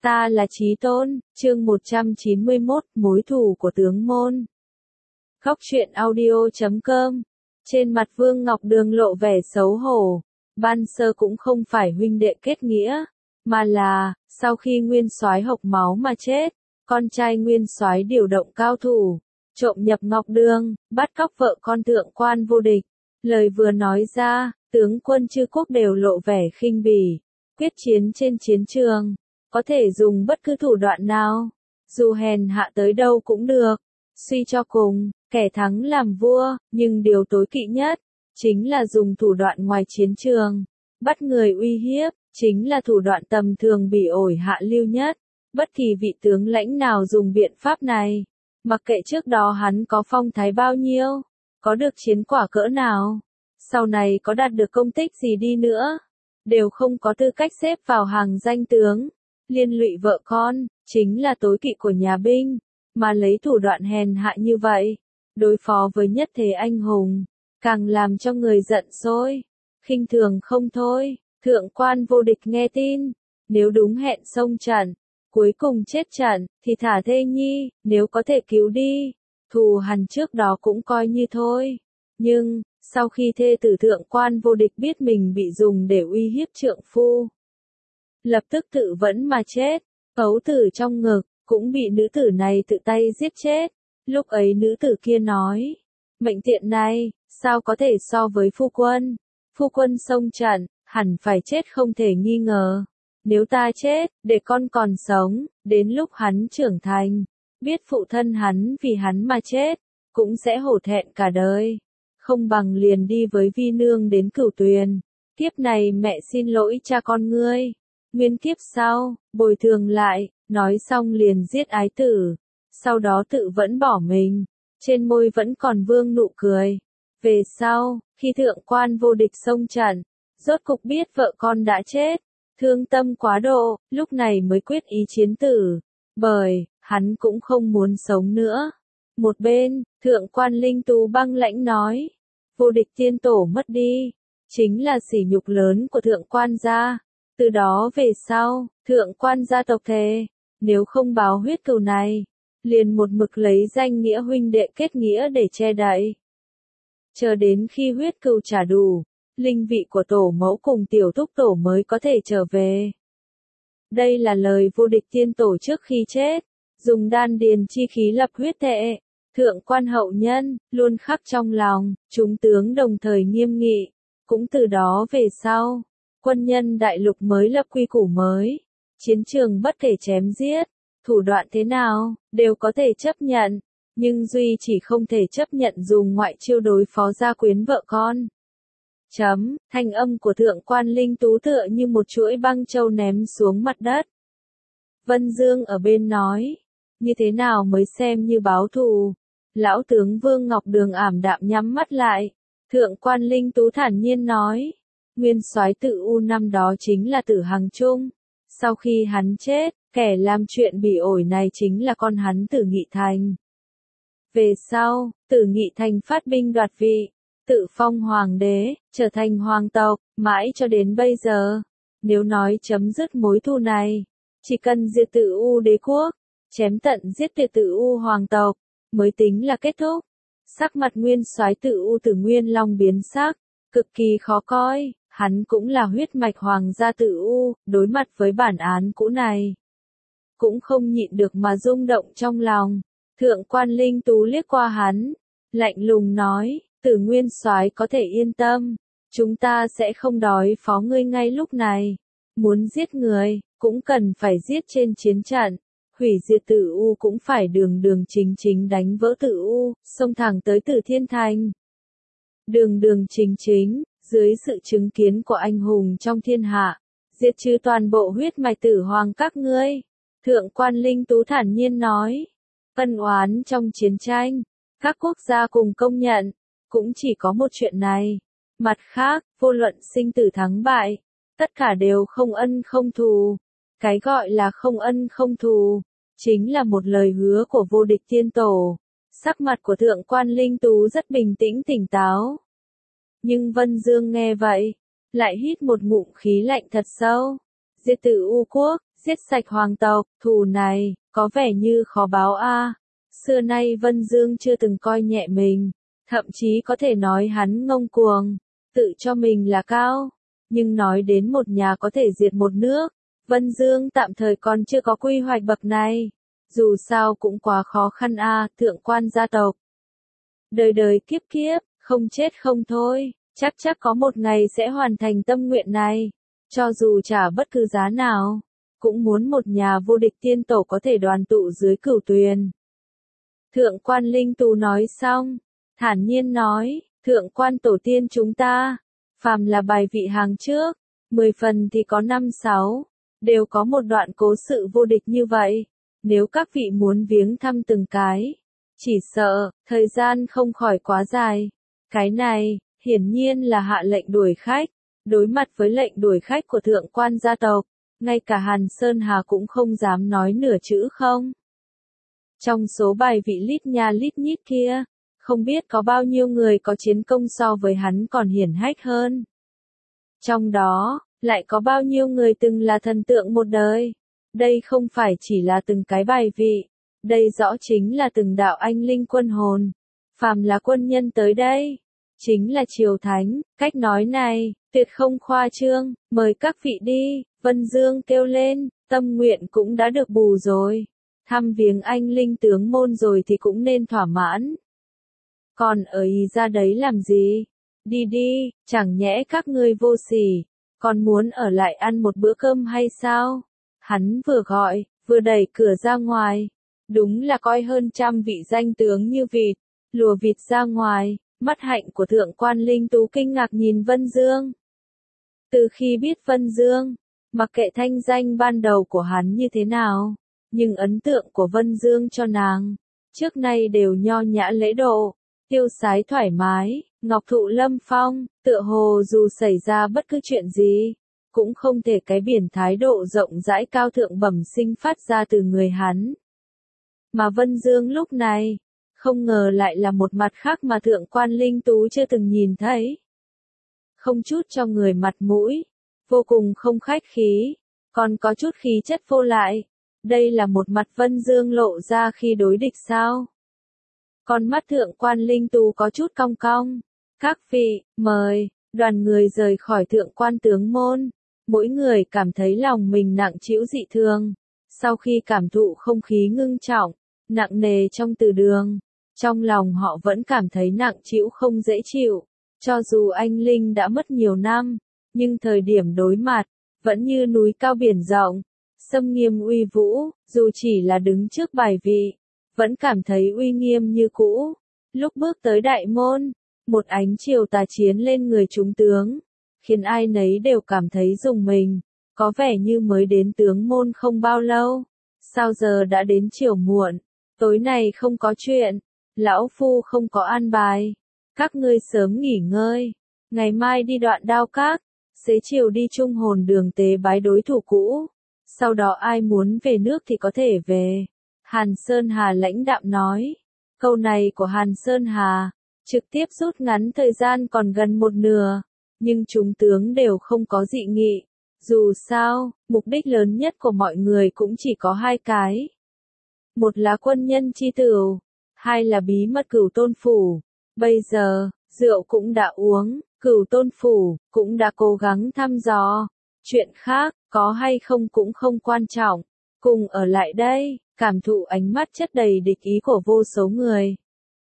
Ta là Chí Tôn, chương 191, mối thù của tướng môn. Góc truyện audio.com. Trên mặt Vương Ngọc Đường lộ vẻ xấu hổ. Ban sơ cũng không phải huynh đệ kết nghĩa, mà là, sau khi Nguyên Soái hộc máu mà chết, con trai Nguyên Soái điều động cao thủ, trộm nhập Ngọc Đường, bắt cóc vợ con Thượng Quan Vô Địch. Lời vừa nói ra, tướng quân chư quốc đều lộ vẻ khinh bỉ. Quyết chiến trên chiến trường, có thể dùng bất cứ thủ đoạn nào, dù hèn hạ tới đâu cũng được. Suy cho cùng, kẻ thắng làm vua, nhưng điều tối kỵ nhất, chính là dùng thủ đoạn ngoài chiến trường. Bắt người uy hiếp, chính là thủ đoạn tầm thường bị ổi hạ lưu nhất. Bất kỳ vị tướng lãnh nào dùng biện pháp này, mặc kệ trước đó hắn có phong thái bao nhiêu, có được chiến quả cỡ nào, sau này có đạt được công tích gì đi nữa, đều không có tư cách xếp vào hàng danh tướng. Liên lụy vợ con, chính là tối kỵ của nhà binh, mà lấy thủ đoạn hèn hạ như vậy, đối phó với nhất thế anh hùng, càng làm cho người giận sôi, khinh thường không thôi. Thượng Quan Vô Địch nghe tin, nếu đúng hẹn xông trận, cuối cùng chết trận, thì thả thê nhi, nếu có thể cứu đi, thù hằn trước đó cũng coi như thôi. Nhưng, sau khi thê tử Thượng Quan Vô Địch biết mình bị dùng để uy hiếp trượng phu, lập tức tự vẫn mà chết, ấu tử trong ngực, cũng bị nữ tử này tự tay giết chết. Lúc ấy nữ tử kia nói, mệnh tiện này, sao có thể so với phu quân? Phu quân xông trận, hẳn phải chết không thể nghi ngờ. Nếu ta chết, để con còn sống, đến lúc hắn trưởng thành, biết phụ thân hắn vì hắn mà chết, cũng sẽ hổ thẹn cả đời. Không bằng liền đi với vi nương đến Cửu Tuyền. Kiếp này mẹ xin lỗi cha con ngươi. Nguyên kiếp sau, bồi thường lại, nói xong liền giết ái tử. Sau đó tự vẫn bỏ mình. Trên môi vẫn còn vương nụ cười. Về sau, khi Thượng Quan Vô Địch xông trận, rốt cục biết vợ con đã chết. Thương tâm quá độ, lúc này mới quyết ý chiến tử. Bởi, hắn cũng không muốn sống nữa. Một bên, Thượng Quan Linh Tú băng lãnh nói. Vô Địch tiên tổ mất đi, chính là sỉ nhục lớn của Thượng Quan gia. Từ đó về sau, Thượng Quan gia tộc thề, nếu không báo huyết cừu này, liền một mực lấy danh nghĩa huynh đệ kết nghĩa để che đậy. Chờ đến khi huyết cừu trả đủ, linh vị của tổ mẫu cùng tiểu thúc tổ mới có thể trở về. Đây là lời Vô Địch tiên tổ trước khi chết, dùng đan điền chi khí lập huyết thệ. Thượng Quan hậu nhân, luôn khắc trong lòng, chúng tướng đồng thời nghiêm nghị. Cũng từ đó về sau, quân nhân đại lục mới lập quy củ mới. Chiến trường bất kể chém giết, thủ đoạn thế nào, đều có thể chấp nhận. Nhưng duy chỉ không thể chấp nhận dùng ngoại chiêu đối phó gia quyến vợ con. Thanh âm của Thượng Quan Linh Tú tựa như một chuỗi băng châu ném xuống mặt đất. Vân Dương ở bên nói, như thế nào mới xem như báo thù? Lão tướng Vương Ngọc Đường ảm đạm nhắm mắt lại. Thượng Quan Linh Tú thản nhiên nói, Nguyên Soái Tự U năm đó chính là Tử Hằng Trung. Sau khi hắn chết, kẻ làm chuyện bỉ ổi này chính là con hắn Tử Nghị Thành. Về sau, Tử Nghị Thành phát binh đoạt vị, tự phong hoàng đế, trở thành hoàng tộc, mãi cho đến bây giờ. Nếu nói chấm dứt mối thù này, chỉ cần diệt Tử U đế quốc, chém tận giết tuyệt Tử U hoàng tộc, mới tính là kết thúc. Sắc mặt Nguyên Soái Tử U Tử Nguyên Long biến sắc, cực kỳ khó coi. Hắn cũng là huyết mạch hoàng gia Tử U, đối mặt với bản án cũ này, cũng không nhịn được mà rung động trong lòng. Thượng Quan Linh Tú liếc qua hắn, lạnh lùng nói, Tử Nguyên Soái có thể yên tâm, chúng ta sẽ không đối phó ngươi ngay lúc này. Muốn giết người, cũng cần phải giết trên chiến trận. Hủy diệt Tử U cũng phải đường đường chính chính đánh vỡ Tử U, xông thẳng tới Tử Thiên Thành. Đường đường chính chính, dưới sự chứng kiến của anh hùng trong thiên hạ, diệt trừ toàn bộ huyết mạch tử hoàng các ngươi. Thượng Quan Linh Tú thản nhiên nói, ân oán trong chiến tranh, các quốc gia cùng công nhận, cũng chỉ có một chuyện này. Mặt khác, vô luận sinh tử thắng bại, tất cả đều không ân không thù. Cái gọi là không ân không thù, chính là một lời hứa của Vô Địch tiên tổ. Sắc mặt của Thượng Quan Linh Tú rất bình tĩnh tỉnh táo. Nhưng Vân Dương nghe vậy, lại hít một ngụm khí lạnh thật sâu. Diệt Tử U quốc, giết sạch hoàng tộc, thù này, có vẻ như khó báo a. Xưa nay Vân Dương chưa từng coi nhẹ mình, thậm chí có thể nói hắn ngông cuồng, tự cho mình là cao, nhưng nói đến một nhà có thể diệt một nước, Vân Dương tạm thời còn chưa có quy hoạch bậc này, dù sao cũng quá khó khăn a, thượng quan gia tộc. Đời đời kiếp kiếp, không chết không thôi, chắc có một ngày sẽ hoàn thành tâm nguyện này, cho dù trả bất cứ giá nào, cũng muốn một nhà vô địch tiên tổ có thể đoàn tụ dưới cửu tuyền. Thượng quan Linh Tú nói xong, thản nhiên nói, thượng quan tổ tiên chúng ta, phàm là bài vị hàng trước, 10 phần thì có 5-6, đều có một đoạn cố sự vô địch như vậy, nếu các vị muốn viếng thăm từng cái, chỉ sợ, thời gian không khỏi quá dài. Cái này, hiển nhiên là hạ lệnh đuổi khách, đối mặt với lệnh đuổi khách của thượng quan gia tộc, ngay cả Hàn Sơn Hà cũng không dám nói nửa chữ không. Trong số bài vị lít nha lít nhít kia, không biết có bao nhiêu người có chiến công so với hắn còn hiển hách hơn. Trong đó, lại có bao nhiêu người từng là thần tượng một đời. Đây không phải chỉ là từng cái bài vị, đây rõ chính là từng đạo anh linh quân hồn. Phàm là quân nhân tới đây, chính là triều thánh, cách nói này, tuyệt không khoa trương, mời các vị đi, Vân Dương kêu lên, tâm nguyện cũng đã được bù rồi. Thăm viếng anh linh tướng môn rồi thì cũng nên thỏa mãn. Còn ở ý ra đấy làm gì? Đi đi, chẳng nhẽ các ngươi vô sỉ, còn muốn ở lại ăn một bữa cơm hay sao? Hắn vừa gọi, vừa đẩy cửa ra ngoài. Đúng là coi hơn 100 vị danh tướng như vịt, lùa vịt ra ngoài, mắt hạnh của thượng quan Linh Tú kinh ngạc nhìn Vân Dương. Từ khi biết Vân Dương, mặc kệ thanh danh ban đầu của hắn như thế nào, nhưng ấn tượng của Vân Dương cho nàng, trước nay đều nho nhã lễ độ, tiêu sái thoải mái, ngọc thụ lâm phong, tựa hồ dù xảy ra bất cứ chuyện gì, cũng không thể cái biển thái độ rộng rãi cao thượng bẩm sinh phát ra từ người hắn. Mà Vân Dương lúc này, không ngờ lại là một mặt khác mà thượng quan Linh Tú chưa từng nhìn thấy. Không chút cho người mặt mũi, vô cùng không khách khí, còn có chút khí chất vô lại. Đây là một mặt Vân Dương lộ ra khi đối địch sao? Con mắt thượng quan Linh Tú có chút cong cong. Các vị, mời, đoàn người rời khỏi thượng quan tướng môn. Mỗi người cảm thấy lòng mình nặng trĩu dị thường. Sau khi cảm thụ không khí ngưng trọng, nặng nề trong từ đường, trong lòng họ vẫn cảm thấy nặng trĩu không dễ chịu. Cho dù anh Linh đã mất nhiều năm, nhưng thời điểm đối mặt, vẫn như núi cao biển rộng, xâm nghiêm uy vũ, dù chỉ là đứng trước bài vị, vẫn cảm thấy uy nghiêm như cũ. Lúc bước tới đại môn, một ánh chiều tà chiến lên người chúng tướng, khiến ai nấy đều cảm thấy rùng mình, có vẻ như mới đến tướng môn không bao lâu. Sao giờ đã đến chiều muộn, tối nay không có chuyện, lão phu không có an bài, các ngươi sớm nghỉ ngơi, ngày mai đi Đoạn Đao Các, xế chiều đi Trung Hồn Đường tế bái đối thủ cũ, sau đó ai muốn về nước thì có thể về. Hàn Sơn Hà lãnh đạm nói, câu này của Hàn Sơn Hà, trực tiếp rút ngắn thời gian còn gần một nửa, nhưng chúng tướng đều không có dị nghị. Dù sao, mục đích lớn nhất của mọi người cũng chỉ có hai cái. Một là quân nhân chi tửu, hai là bí mật Cửu Tôn Phủ. Bây giờ, rượu cũng đã uống, Cửu Tôn Phủ cũng đã cố gắng thăm dò. Chuyện khác, có hay không cũng không quan trọng. Cùng ở lại đây, cảm thụ ánh mắt chất đầy địch ý của vô số người.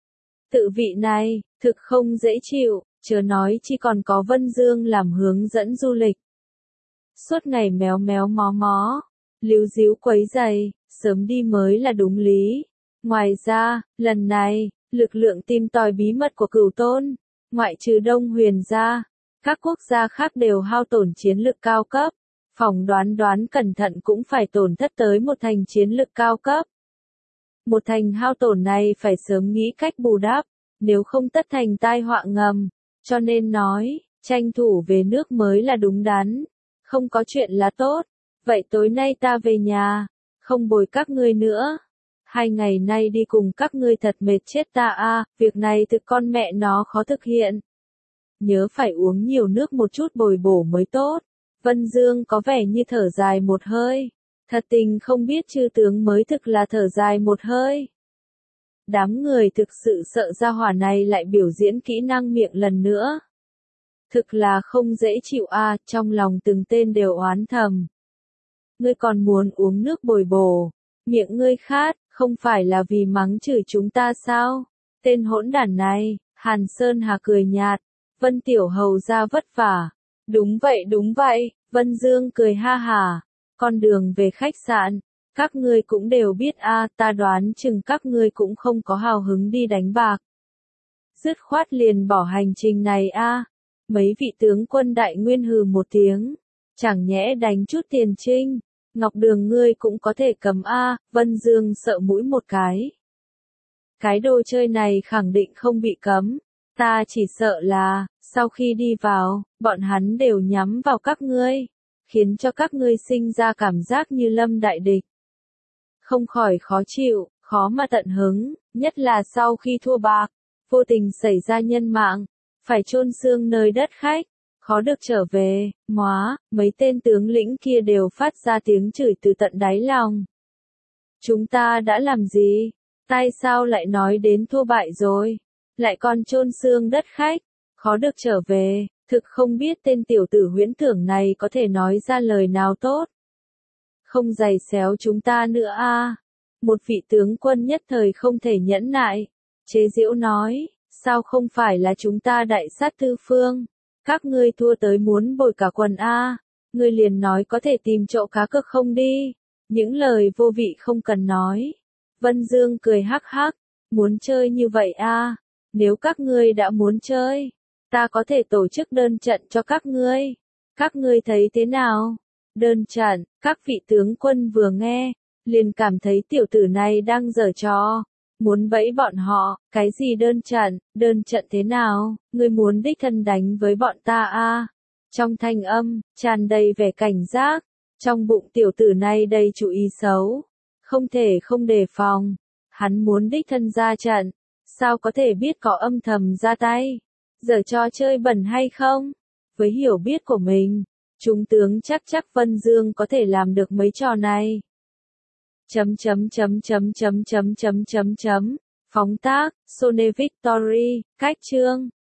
Tự vị này, thực không dễ chịu, chớ nói chỉ còn có Vân Dương làm hướng dẫn du lịch. Suốt ngày méo méo mó mó, líu díu quấy giày, sớm đi mới là đúng lý. Ngoài ra, lần này, lực lượng tìm tòi bí mật của Cửu Tôn, ngoại trừ Đông Huyền ra, các quốc gia khác đều hao tổn chiến lực cao cấp. Phỏng đoán cẩn thận cũng phải tổn thất tới một thành chiến lực cao cấp. Một thành hao tổn này phải sớm nghĩ cách bù đắp, nếu không tất thành tai họa ngầm. Cho nên nói, tranh thủ về nước mới là đúng đắn. Không có chuyện là tốt. Vậy tối nay ta về nhà, không bồi các ngươi nữa. 2 ngày nay đi cùng các ngươi thật mệt chết ta a, việc này thực con mẹ nó khó thực hiện. Nhớ phải uống nhiều nước một chút bồi bổ mới tốt. Vân Dương có vẻ như thở dài một hơi. Thật tình không biết chư tướng mới thực là thở dài một hơi. Đám người thực sự sợ gia hỏa này lại biểu diễn kỹ năng miệng lần nữa. Thực là không dễ chịu a, trong lòng từng tên đều oán thầm. Ngươi còn muốn uống nước bồi bổ, miệng ngươi khát, không phải là vì mắng chửi chúng ta sao? Tên hỗn đản này, Hàn Sơn Hà cười nhạt, Vân Tiểu Hầu ra vất vả. Đúng vậy, Vân Dương cười ha hà, con đường về khách sạn, các ngươi cũng đều biết a, ta đoán chừng các ngươi cũng không có hào hứng đi đánh bạc. Dứt khoát liền bỏ hành trình này a. Mấy vị tướng quân đại nguyên hừ một tiếng, chẳng nhẽ đánh chút tiền trinh, Ngọc Đường ngươi cũng có thể cầm a. Vân Dương sợ mũi một cái. Cái đồ chơi này khẳng định không bị cấm, ta chỉ sợ là, sau khi đi vào, bọn hắn đều nhắm vào các ngươi, khiến cho các ngươi sinh ra cảm giác như lâm đại địch. Không khỏi khó chịu, khó mà tận hứng, nhất là sau khi thua bạc, vô tình xảy ra nhân mạng, phải chôn xương nơi đất khách, khó được trở về, mấy tên tướng lĩnh kia đều phát ra tiếng chửi từ tận đáy lòng. Chúng ta đã làm gì? Tại sao lại nói đến thua bại rồi? Lại còn chôn xương đất khách, khó được trở về, thực không biết tên tiểu tử huyễn tưởng này có thể nói ra lời nào tốt. Không giày xéo chúng ta nữa a. Một vị tướng quân nhất thời không thể nhẫn nại, chế giễu nói, sao không phải là chúng ta đại sát tư phương, các ngươi thua tới muốn bồi cả quần a, ngươi liền nói có thể tìm chỗ cá cược không đi, những lời vô vị không cần nói. Vân Dương cười hắc hắc, muốn chơi như vậy a, nếu các ngươi đã muốn chơi, ta có thể tổ chức đơn trận cho các ngươi thấy thế nào? Đơn trận, các vị tướng quân vừa nghe, liền cảm thấy tiểu tử này đang giở trò, muốn bẫy bọn họ, cái gì đơn trận thế nào, ngươi muốn đích thân đánh với bọn ta a? Trong thanh âm, tràn đầy vẻ cảnh giác, trong bụng tiểu tử này đầy chủ ý xấu, không thể không đề phòng, hắn muốn đích thân ra trận, sao có thể biết có âm thầm ra tay, giở trò chơi bẩn hay không? Với hiểu biết của mình, trung tướng chắc Vân Dương có thể làm được mấy trò này. Phóng tác, Sone Victory, cách chương.